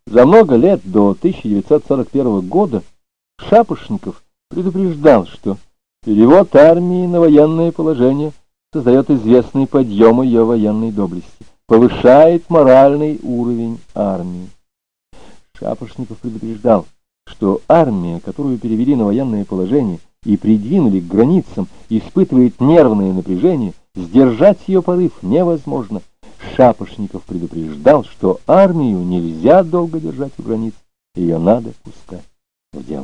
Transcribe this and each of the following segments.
За много лет до 1941 года Шапошников предупреждал, что перевод армии на военное положение создает известный подъем ее военной доблести, повышает моральный уровень армии. Шапошников предупреждал, что армия, которую перевели на военное положение и придвинули к границам, испытывает нервное напряжение, сдержать ее порыв невозможно. Шапошников предупреждал, что армию нельзя долго держать у границ, ее надо пускать в дело.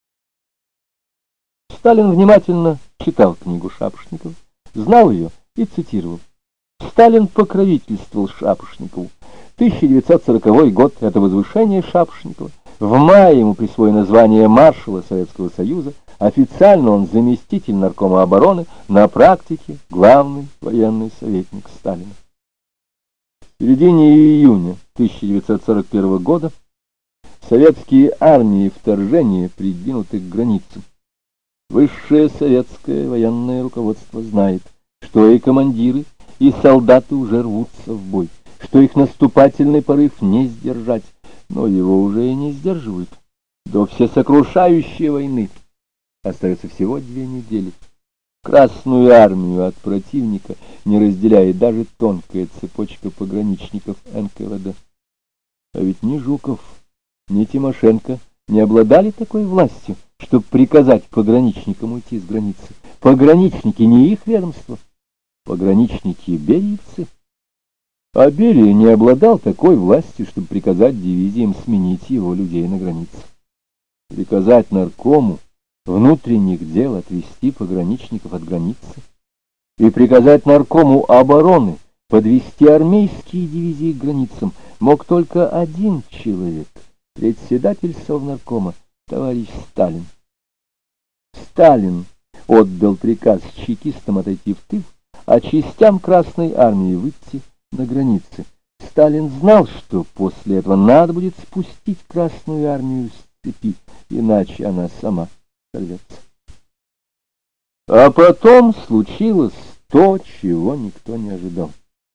Сталин внимательно читал книгу Шапошникова, знал ее и цитировал. Сталин покровительствовал Шапошникову. 1940 год — это возвышение Шапошникова. В мае ему присвоено звание маршала Советского Союза. Официально он заместитель наркома обороны, на практике главный военный советник Сталина. В середине июня 1941 года советские армии вторжения придвинуты к границам. Высшее советское военное руководство знает, что и командиры, и солдаты уже рвутся в бой, что их наступательный порыв не сдержать, но его уже и не сдерживают. До всесокрушающей войны остается всего 2 недели. Красную армию от противника не разделяет даже тонкая цепочка пограничников НКВД. А ведь ни Жуков, ни Тимошенко не обладали такой властью, чтобы приказать пограничникам уйти с границы. Пограничники не их ведомство, пограничники бериевцы. А Берия не обладал такой властью, чтобы приказать дивизиям сменить его людей на границе. Приказать наркому внутренних дел отвести пограничников от границы и приказать наркому обороны подвести армейские дивизии к границам мог только один человек — председатель Совнаркома, товарищ Сталин. Сталин отдал приказ чекистам отойти в тыл, а частям Красной армии выйти на границы. Сталин знал, что после этого надо будет спустить Красную армию с цепи, иначе она сама сорвется. А потом случилось то, чего никто не ожидал.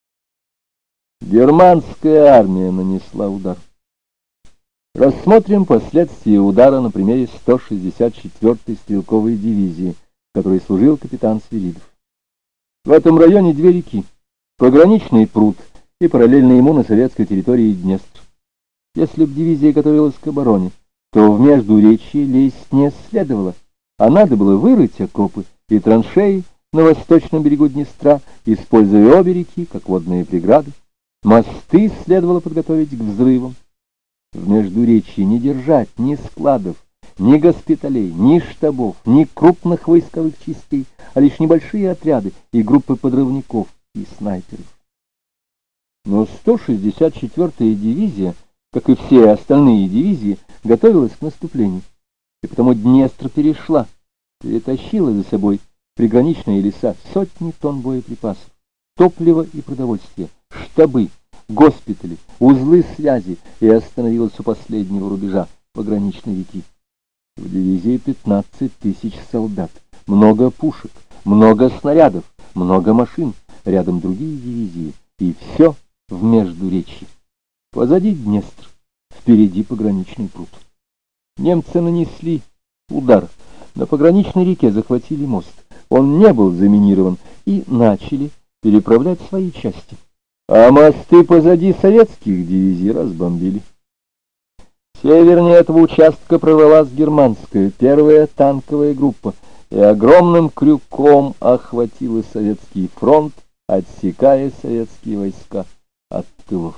Германская армия нанесла удар. Рассмотрим последствия удара на примере 164-й стрелковой дивизии, в которой служил капитан Свиридов. В этом районе 2 реки, пограничный пруд и параллельно ему на советской территории Днестр. Если б дивизия готовилась к обороне, то в междуречье лезть не следовало, а надо было вырыть окопы и траншеи на восточном берегу Днестра, используя обе реки как водные преграды. Мосты следовало подготовить к взрывам. В междуречье не держать ни складов, ни госпиталей, ни штабов, ни крупных войсковых частей, а лишь небольшие отряды и группы подрывников и снайперов. Но 164-я дивизия, как и все остальные дивизии, готовилась к наступлению, и потому Днестр перетащила за собой приграничные леса сотни тонн боеприпасов, топлива и продовольствия, штабы, госпитали, узлы связи и остановилась у последнего рубежа пограничной реки. В дивизии 15 тысяч солдат, много пушек, много снарядов, много машин, рядом другие дивизии, и все в междуречье. Позади Днестр, впереди пограничный пруд. Немцы нанесли удар. На пограничной реке захватили мост. Он не был заминирован, и начали переправлять свои части. А мосты позади советских дивизий разбомбили. Севернее этого участка прорвалась германская, 1-я танковая группа, и огромным крюком охватила советский фронт, отсекая советские войска от тылов.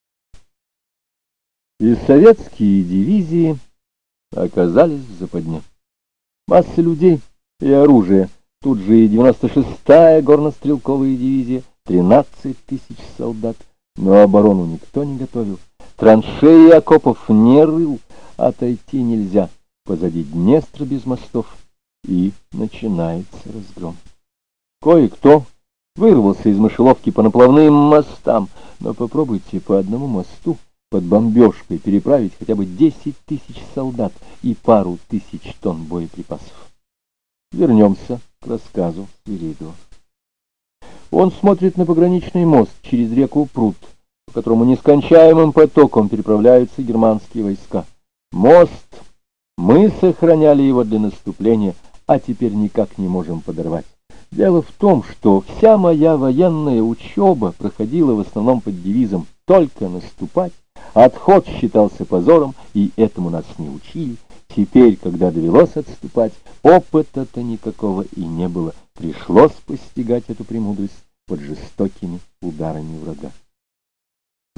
И советские дивизии оказались в западне. Масса людей и оружия, тут же и 96-я горнострелковая дивизия, 13 тысяч солдат, но оборону никто не готовил. Траншеи и окопов не рыл, отойти нельзя. Позади Днестра без мостов, и начинается разгром. Кое-кто вырвался из мышеловки по наплавным мостам, но попробуйте по одному мосту под бомбежкой переправить хотя бы 10 тысяч солдат и пару тысяч тонн боеприпасов. Вернемся к рассказу Свиридова. Он смотрит на пограничный мост через реку Пруд, по которому нескончаемым потоком переправляются германские войска. Мост, мы сохраняли его для наступления, а теперь никак не можем подорвать. Дело в том, что вся моя военная учеба проходила в основном под девизом «только наступать». Отход считался позором, и этому нас не учили. Теперь, когда довелось отступать, опыта-то никакого и не было. Пришлось постигать эту премудрость под жестокими ударами врага.